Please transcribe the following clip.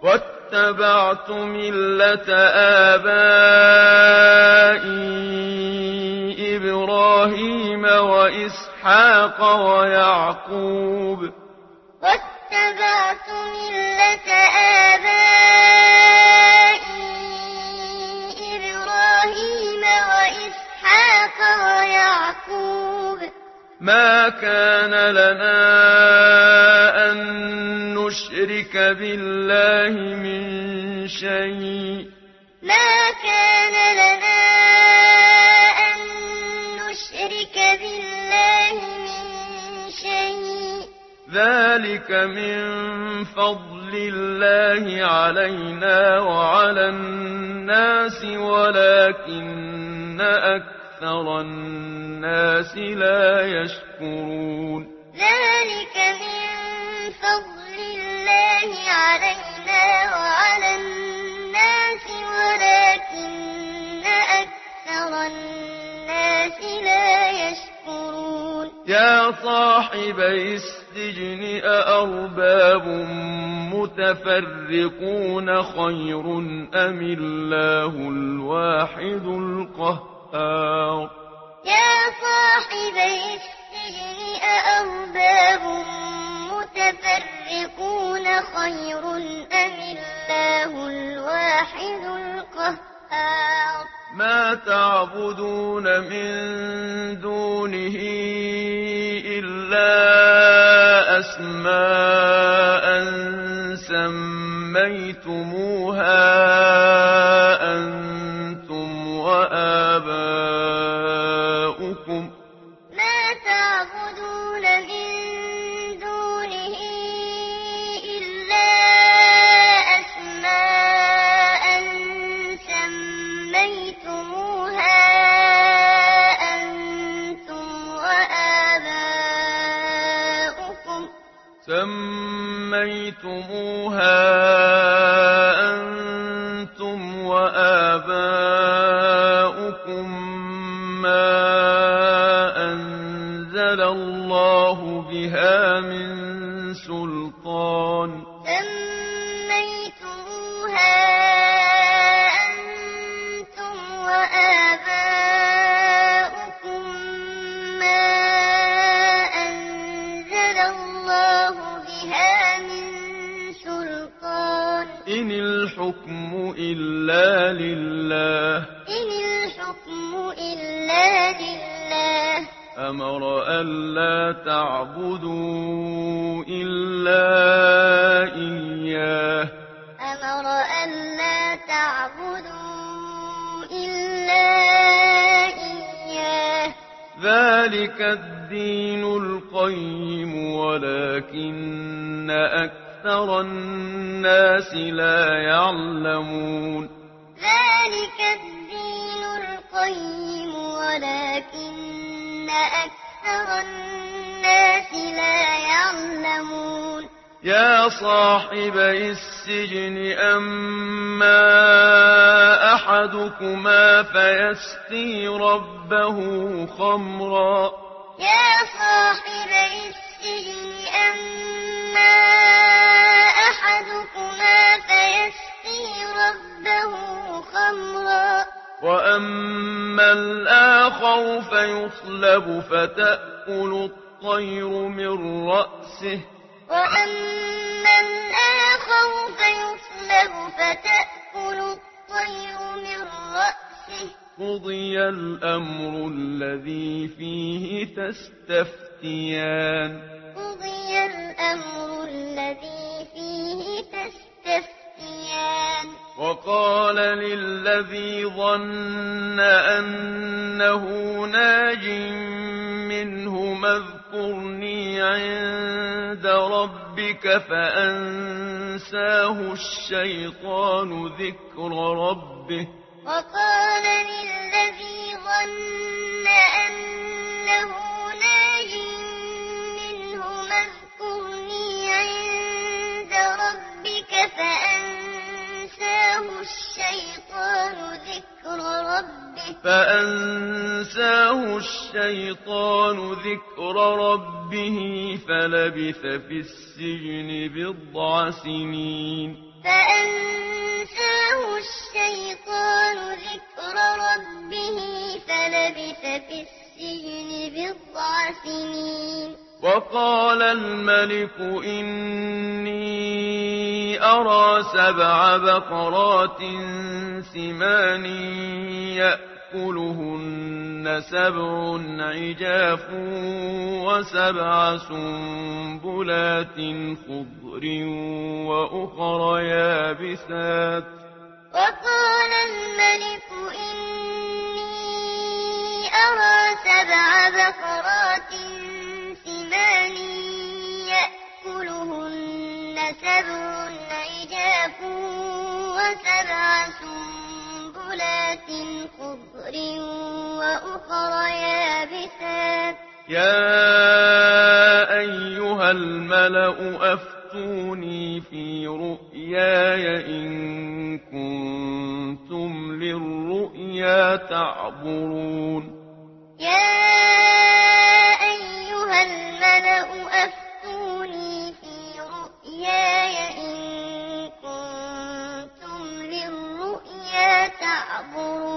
واتبعت ملة آبائي إبراهيم وإسحاق ويعقوب واتبعت ملة آبائي إبراهيم وإسحاق ويعقوب ما كان لنا أن نشرك بالله من شيء ما كان لنا أن نشرك بالله من شيء ذلك من فضل الله علينا وعلى الناس ولكن أكثر الناس لا يشكرون ذلك من فضل الله علينا وعلى الناس ولكن أكثر الناس لا يشكرون يا صاحبي السجن أأرباب متفرقون خير أم الله الواحد القهار يا صاحبي السجن أأرباب متفرقون خير أم الله الواحد القهار ما تعبدون من دونه إلا أسماء سميتموها أنتم وآباؤكم ما تعبدون من دونه إلا أسماء سميتموها أنتم وآباؤكم ما أنزل الله بها من سلطان سميتموها أنتم وآباؤكم ما أنزل الله بها من سلطان إن الحكم إلا لله إن الحكم إلا لله أمر ألا تعبدوا إلا إياه أمر ألا تعبدوا إلا إياه ذلك الدين القيم ولكن أكثر الناس لا يعلمون ذلك الدين القيم ولكن أكثر الناس لا يعلمون يا صاحبي السجن أما أحدكما فيسقي ربه خمرا يا صاحبي السجن أما أحدكما فيسقي ربه خمرا وأما الآخر فيصلب فتأكل الطير من رأسه وأما الآخر فيصلب فتأكل الطير من رأسه قضي الأمر الذي فيه تستفتيان قضي الأمر الذي فيه تستفتيان وقال للذي ظن أنه ناج منهما اذكرني عند ربك فأنساه الشيطان ذكر ربه وقال للذي ظن أنه ناج منهما اذكرني عند ربك فأنساه الشيطان ذكر ربه فلبث في السجن بضع سنين سنين وقال الملك إني أرى 7 بقرات سمان يأكلهن 7 عجاف و7 سنبلات خضر وأخر يابسات وقال الملك إني أرى 7 بقرات سمان يأكلهن 7 عجاف و7 سنبلات خضر وأخر يابسات يا أيها الملأ أفتوني في رؤياي إن كنتم للرؤيا تعبرون يا أيها الملأ أفتوني في رؤياي إن كنتم للرؤيا تعبرون